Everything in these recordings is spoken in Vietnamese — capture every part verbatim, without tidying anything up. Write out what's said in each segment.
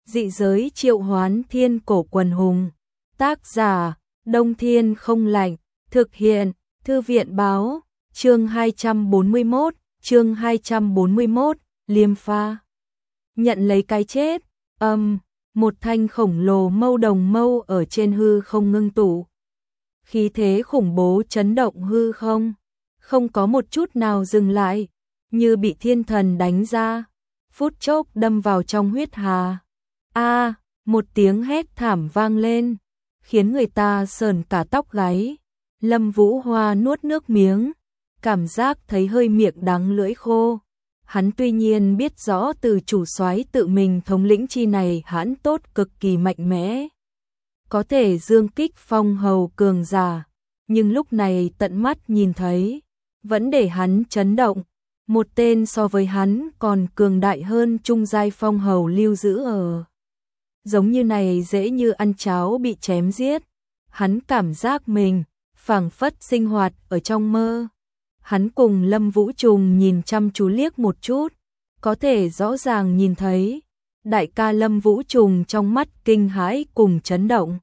Dị giới triệu hoán thiên cổ quần hùng. Tác giả, Đông Thiên không lạnh. Thực hiện, Thư viện báo. Chương hai trăm bốn mươi mốt, chương hai trăm bốn mươi mốt, Liêm Pha. Nhận lấy cái chết, âm, một thanh khổng lồ mâu đồng mâu ở trên hư không ngưng tụ. Khí thế khủng bố chấn động hư không, không có một chút nào dừng lại, như bị thiên thần đánh ra, phút chốc đâm vào trong huyết hà. A, một tiếng hét thảm vang lên, khiến người ta sờn cả tóc gáy. Lâm Vũ Hoa nuốt nước miếng, cảm giác thấy hơi miệng đắng lưỡi khô. Hắn tuy nhiên biết rõ từ chủ soái tự mình thống lĩnh chi này hãn tốt cực kỳ mạnh mẽ, có thể dương kích phong hầu cường giả, nhưng lúc này tận mắt nhìn thấy, vẫn để hắn chấn động. Một tên so với hắn còn cường đại hơn trung giai phong hầu lưu giữ ở. Giống như này dễ như ăn cháo bị chém giết, hắn cảm giác mình phảng phất sinh hoạt ở trong mơ. Hắn cùng Lâm Vũ Trùng nhìn chăm chú liếc một chút, có thể rõ ràng nhìn thấy đại ca Lâm Vũ Trùng trong mắt kinh hãi cùng chấn động.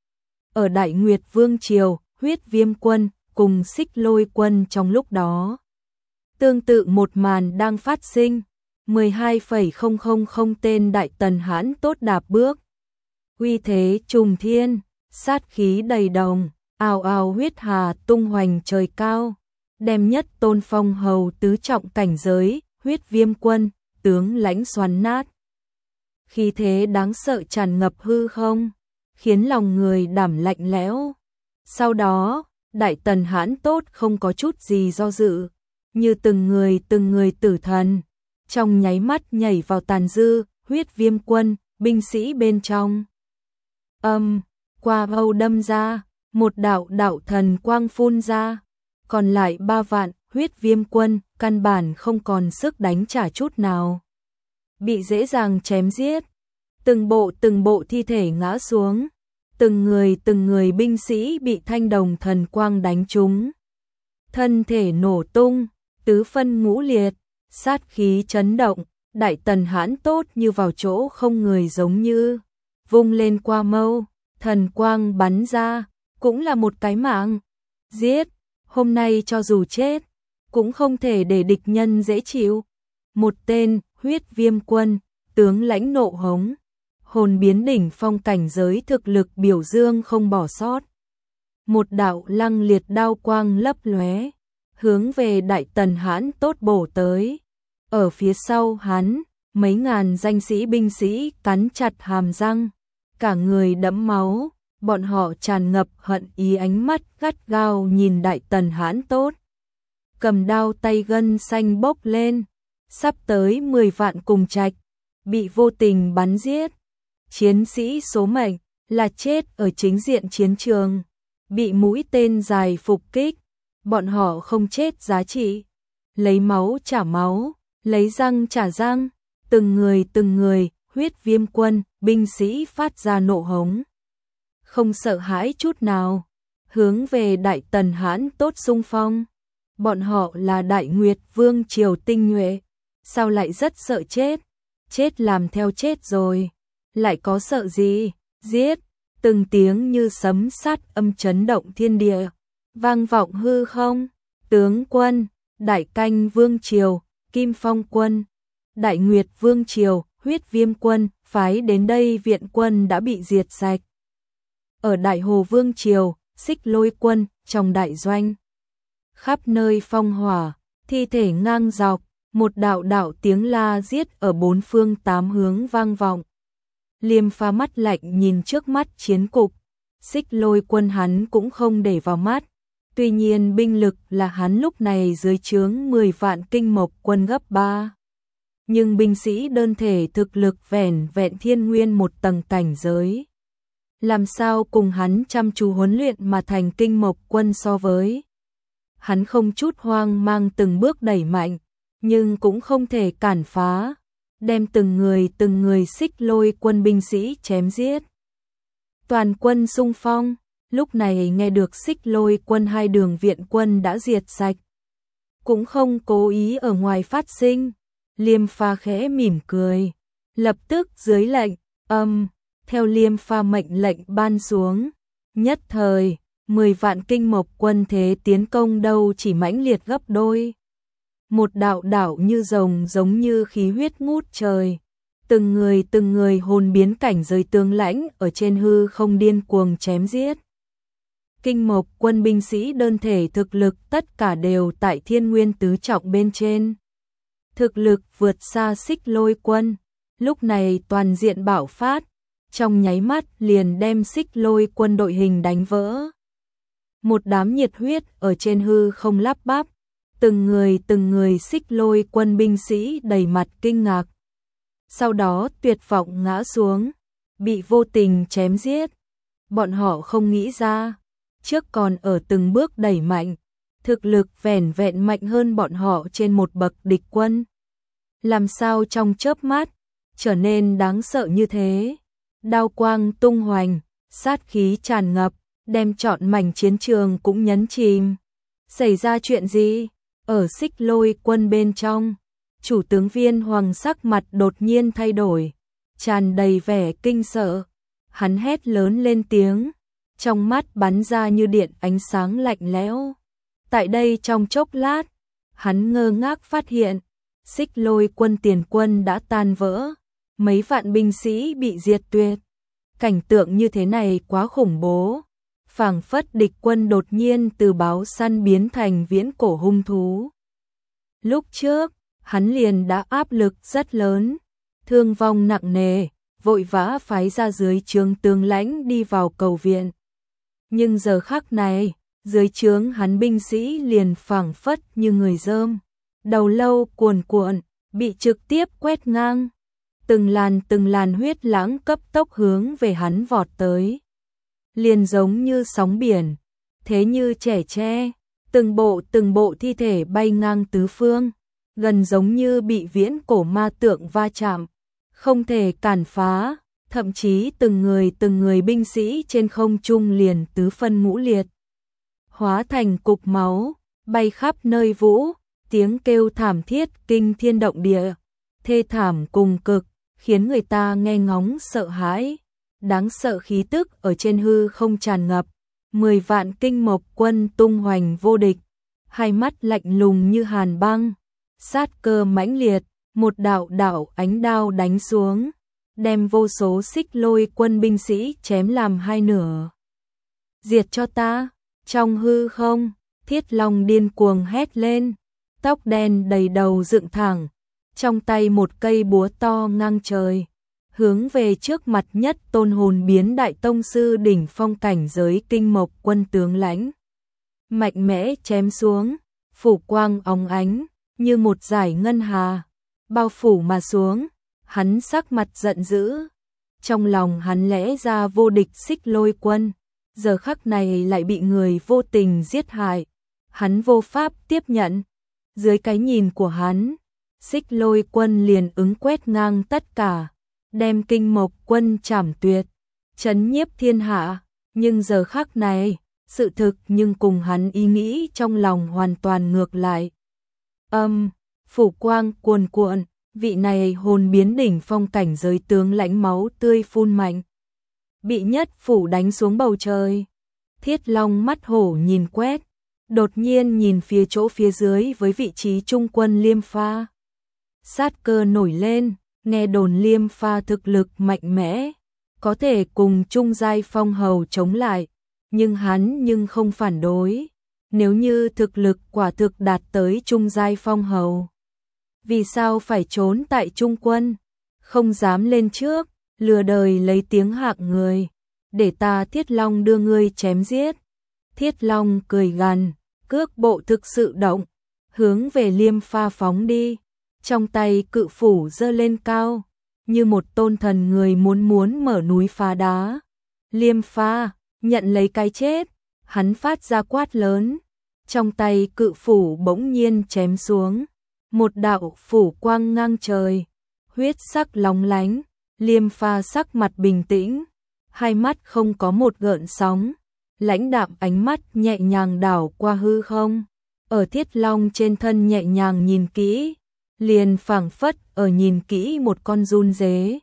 Ở Đại Nguyệt Vương Triều, Huyết Viêm Quân cùng Xích Lôi Quân trong lúc đó, tương tự một màn đang phát sinh. mười hai phẩy không không không tên đại tần hãn tốt đạp bước, uy thế trùng thiên, sát khí đầy đồng, ào ào huyết hà tung hoành trời cao, đem nhất tôn phong hầu tứ trọng cảnh giới, Huyết Viêm Quân, tướng lãnh xoắn nát. Khí thế đáng sợ tràn ngập hư không, khiến lòng người đảm lạnh lẽo. Sau đó, đại tần hãn tốt không có chút gì do dự, như từng người từng người tử thần, trong nháy mắt nhảy vào tàn dư, Huyết Viêm Quân, binh sĩ bên trong. Âm, qua âu đâm ra, một đạo đạo thần quang phun ra, còn lại ba vạn, Huyết Viêm Quân, căn bản không còn sức đánh trả chút nào. Bị dễ dàng chém giết, từng bộ từng bộ thi thể ngã xuống, từng người từng người binh sĩ bị thanh đồng thần quang đánh trúng. Thân thể nổ tung, tứ phân ngũ liệt, sát khí chấn động, đại tần hãn tốt như vào chỗ không người giống như. Vung lên qua mâu, thần quang bắn ra, cũng là một cái mạng. Giết, hôm nay cho dù chết, cũng không thể để địch nhân dễ chịu. Một tên, Huyết Viêm Quân, tướng lãnh nộ hống, hồn biến đỉnh phong cảnh giới thực lực biểu dương không bỏ sót. Một đạo lăng liệt đao quang lấp lóe, hướng về đại tần hãn tốt bổ tới. Ở phía sau hắn, mấy ngàn danh sĩ binh sĩ cắn chặt hàm răng, cả người đẫm máu, bọn họ tràn ngập hận ý, ánh mắt gắt gao nhìn đại tần hãn tốt. Cầm đao tay gân xanh bốc lên, sắp tới mười vạn cùng trạch, bị vô tình bắn giết. Chiến sĩ số mệnh là chết ở chính diện chiến trường, bị mũi tên dài phục kích, bọn họ không chết giá trị, lấy máu trả máu, lấy răng trả răng, từng người từng người, Huyết Viêm Quân, binh sĩ phát ra nộ hống, không sợ hãi chút nào, hướng về đại tần hãn tốt xung phong. Bọn họ là Đại Nguyệt Vương Triều tinh nhuệ, sao lại rất sợ chết, chết làm theo chết rồi, lại có sợ gì, giết. Từng tiếng như sấm sét âm chấn động thiên địa, vang vọng hư không. Tướng quân, Đại Canh Vương Triều, Kim Phong Quân, Đại Nguyệt Vương Triều, Huyết Viêm Quân, phái đến đây viện quân đã bị diệt sạch. Ở Đại Hồ Vương Triều, Xích Lôi Quân, trong đại doanh, khắp nơi phong hỏa, thi thể ngang dọc, một đạo đạo tiếng la giết ở bốn phương tám hướng vang vọng. Liêm Pha mắt lạnh nhìn trước mắt chiến cục, Xích Lôi Quân hắn cũng không để vào mắt. Tuy nhiên binh lực là hắn lúc này dưới trướng mười vạn kinh mộc quân gấp ba. Nhưng binh sĩ đơn thể thực lực vẻn vẹn thiên nguyên một tầng cảnh giới. Làm sao cùng hắn chăm chú huấn luyện mà thành kinh mộc quân so với. Hắn không chút hoang mang từng bước đẩy mạnh, nhưng cũng không thể cản phá, đem từng người từng người Xích Lôi Quân binh sĩ chém giết. Toàn quân xung phong, lúc này nghe được Xích Lôi Quân hai đường viện quân đã diệt sạch, cũng không cố ý ở ngoài phát sinh. Liêm Pha khẽ mỉm cười, lập tức dưới lệnh, Âm, theo Liêm Pha mệnh lệnh ban xuống, nhất thời, mười vạn kinh mộc quân thế tiến công đâu chỉ mãnh liệt gấp đôi. Một đạo đạo như rồng giống như khí huyết ngút trời, từng người từng người hồn biến cảnh giới tướng lãnh ở trên hư không điên cuồng chém giết. Kinh mộc quân binh sĩ đơn thể thực lực tất cả đều tại thiên nguyên tứ trọng bên trên. Thực lực vượt xa Xích Lôi quân, lúc này toàn diện bạo phát, trong nháy mắt liền đem Xích Lôi quân đội hình đánh vỡ. Một đám nhiệt huyết ở trên hư không lắp bắp, từng người từng người Xích Lôi quân binh sĩ đầy mặt kinh ngạc. Sau đó tuyệt vọng ngã xuống, bị vô tình chém giết. Bọn họ không nghĩ ra, trước còn ở từng bước đẩy mạnh, thực lực vẻn vẹn mạnh hơn bọn họ trên một bậc địch quân. Làm sao trong chớp mắt, trở nên đáng sợ như thế. Đao quang tung hoành, sát khí tràn ngập, đem trọn mảnh chiến trường cũng nhấn chìm. Xảy ra chuyện gì? Ở Xích Lôi quân bên trong, chủ tướng Viên Hoàng sắc mặt đột nhiên thay đổi, tràn đầy vẻ kinh sợ. Hắn hét lớn lên tiếng, trong mắt bắn ra như điện ánh sáng lạnh lẽo. Tại đây trong chốc lát, hắn ngơ ngác phát hiện, Xích Lôi quân tiền quân đã tan vỡ, mấy vạn binh sĩ bị diệt tuyệt. Cảnh tượng như thế này quá khủng bố, phảng phất địch quân đột nhiên từ báo săn biến thành viễn cổ hung thú. Lúc trước, hắn liền đã áp lực rất lớn, thương vong nặng nề, vội vã phái ra dưới trướng tướng lãnh đi vào cầu viện. Nhưng giờ khắc này, dưới trướng hắn binh sĩ liền phảng phất như người dơm, đầu lâu cuồn cuộn, bị trực tiếp quét ngang. Từng làn từng làn huyết lãng cấp tốc hướng về hắn vọt tới. Liền giống như sóng biển, thế như trẻ tre, từng bộ từng bộ thi thể bay ngang tứ phương, gần giống như bị viễn cổ ma tượng va chạm, không thể cản phá, thậm chí từng người từng người binh sĩ trên không trung liền tứ phân ngũ liệt, hóa thành cục máu, bay khắp nơi vũ, tiếng kêu thảm thiết kinh thiên động địa, thê thảm cùng cực, khiến người ta nghe ngóng sợ hãi. Đáng sợ khí tức ở trên hư không tràn ngập, mười vạn kinh mộc quân tung hoành vô địch, hai mắt lạnh lùng như hàn băng, sát cơ mãnh liệt, một đạo đạo ánh đao đánh xuống, đem vô số Xích Lôi quân binh sĩ chém làm hai nửa. Diệt cho ta! Trong hư không, Thiết Long điên cuồng hét lên, tóc đen đầy đầu dựng thẳng, trong tay một cây búa to ngang trời, hướng về trước mặt nhất tôn hồn biến đại tông sư đỉnh phong cảnh giới kinh mộc quân tướng lãnh. Mạnh mẽ chém xuống, phủ quang óng ánh, như một dải ngân hà, bao phủ mà xuống, hắn sắc mặt giận dữ. Trong lòng hắn lẽ ra vô địch Xích Lôi quân, giờ khắc này lại bị người vô tình giết hại. Hắn vô pháp tiếp nhận, dưới cái nhìn của hắn, Xích Lôi quân liền ứng quét ngang tất cả, đem kinh mộc quân trảm tuyệt, chấn nhiếp thiên hạ. Nhưng giờ khắc này, sự thực nhưng cùng hắn ý nghĩ trong lòng hoàn toàn ngược lại. Âm, phủ quang cuồn cuộn, vị này hồn biến đỉnh phong cảnh giới tướng lãnh máu tươi phun mạnh, bị nhất phủ đánh xuống bầu trời. Thiết Long mắt hổ nhìn quét, đột nhiên nhìn phía chỗ phía dưới với vị trí trung quân Liêm Pha. Sát cơ nổi lên, nghe đồn Liêm Pha thực lực mạnh mẽ, có thể cùng trung giai phong hầu chống lại, nhưng hắn nhưng không phản đối. Nếu như thực lực quả thực đạt tới trung giai phong hầu, vì sao phải trốn tại trung quân, không dám lên trước, lừa đời lấy tiếng hạng người, để ta Thiết Long đưa ngươi chém giết. Thiết Long cười gằn, cước bộ thực sự động, hướng về Liêm Pha phóng đi, trong tay cự phủ giơ lên cao, như một tôn thần người muốn muốn mở núi phá đá. Liêm Pha, nhận lấy cái chết, hắn phát ra quát lớn, trong tay cự phủ bỗng nhiên chém xuống, một đạo phủ quang ngang trời, huyết sắc lóng lánh. Liêm Pha sắc mặt bình tĩnh, hai mắt không có một gợn sóng, lãnh đạm ánh mắt nhẹ nhàng đảo qua hư không, ở Thiết Long trên thân nhẹ nhàng nhìn kỹ, liền phảng phất ở nhìn kỹ một con giun dế,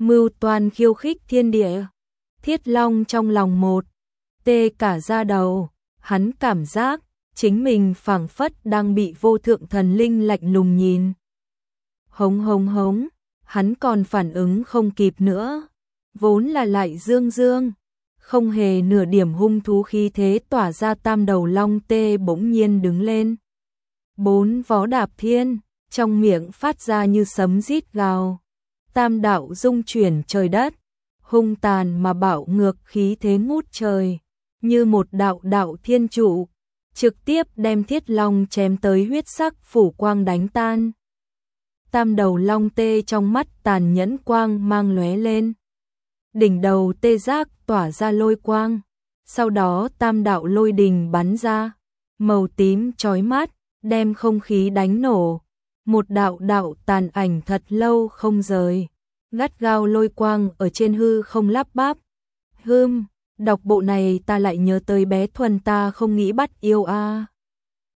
mưu toan khiêu khích thiên địa. Thiết Long trong lòng một tê cả da đầu, hắn cảm giác chính mình phảng phất đang bị vô thượng thần linh lạnh lùng nhìn. Hống hống hống, hắn còn phản ứng không kịp nữa, vốn là lại dương dương, không hề nửa điểm hung thú khí thế tỏa ra tam đầu long tê bỗng nhiên đứng lên. Bốn vó đạp thiên, trong miệng phát ra như sấm rít gào. Tam đạo dung chuyển trời đất, hung tàn mà bạo ngược khí thế ngút trời, như một đạo đạo thiên trụ, trực tiếp đem Thiết Long chém tới huyết sắc phủ quang đánh tan. Tam đầu long tê trong mắt tàn nhẫn quang mang lóe lên. Đỉnh đầu tê giác tỏa ra lôi quang, sau đó tam đạo lôi đình bắn ra, màu tím chói mắt, đem không khí đánh nổ. Một đạo đạo tàn ảnh thật lâu không rời, gắt gao lôi quang ở trên hư không lắp bắp. Hừm, đọc bộ này ta lại nhớ tới bé Thuần ta không nghĩ bắt yêu a. À.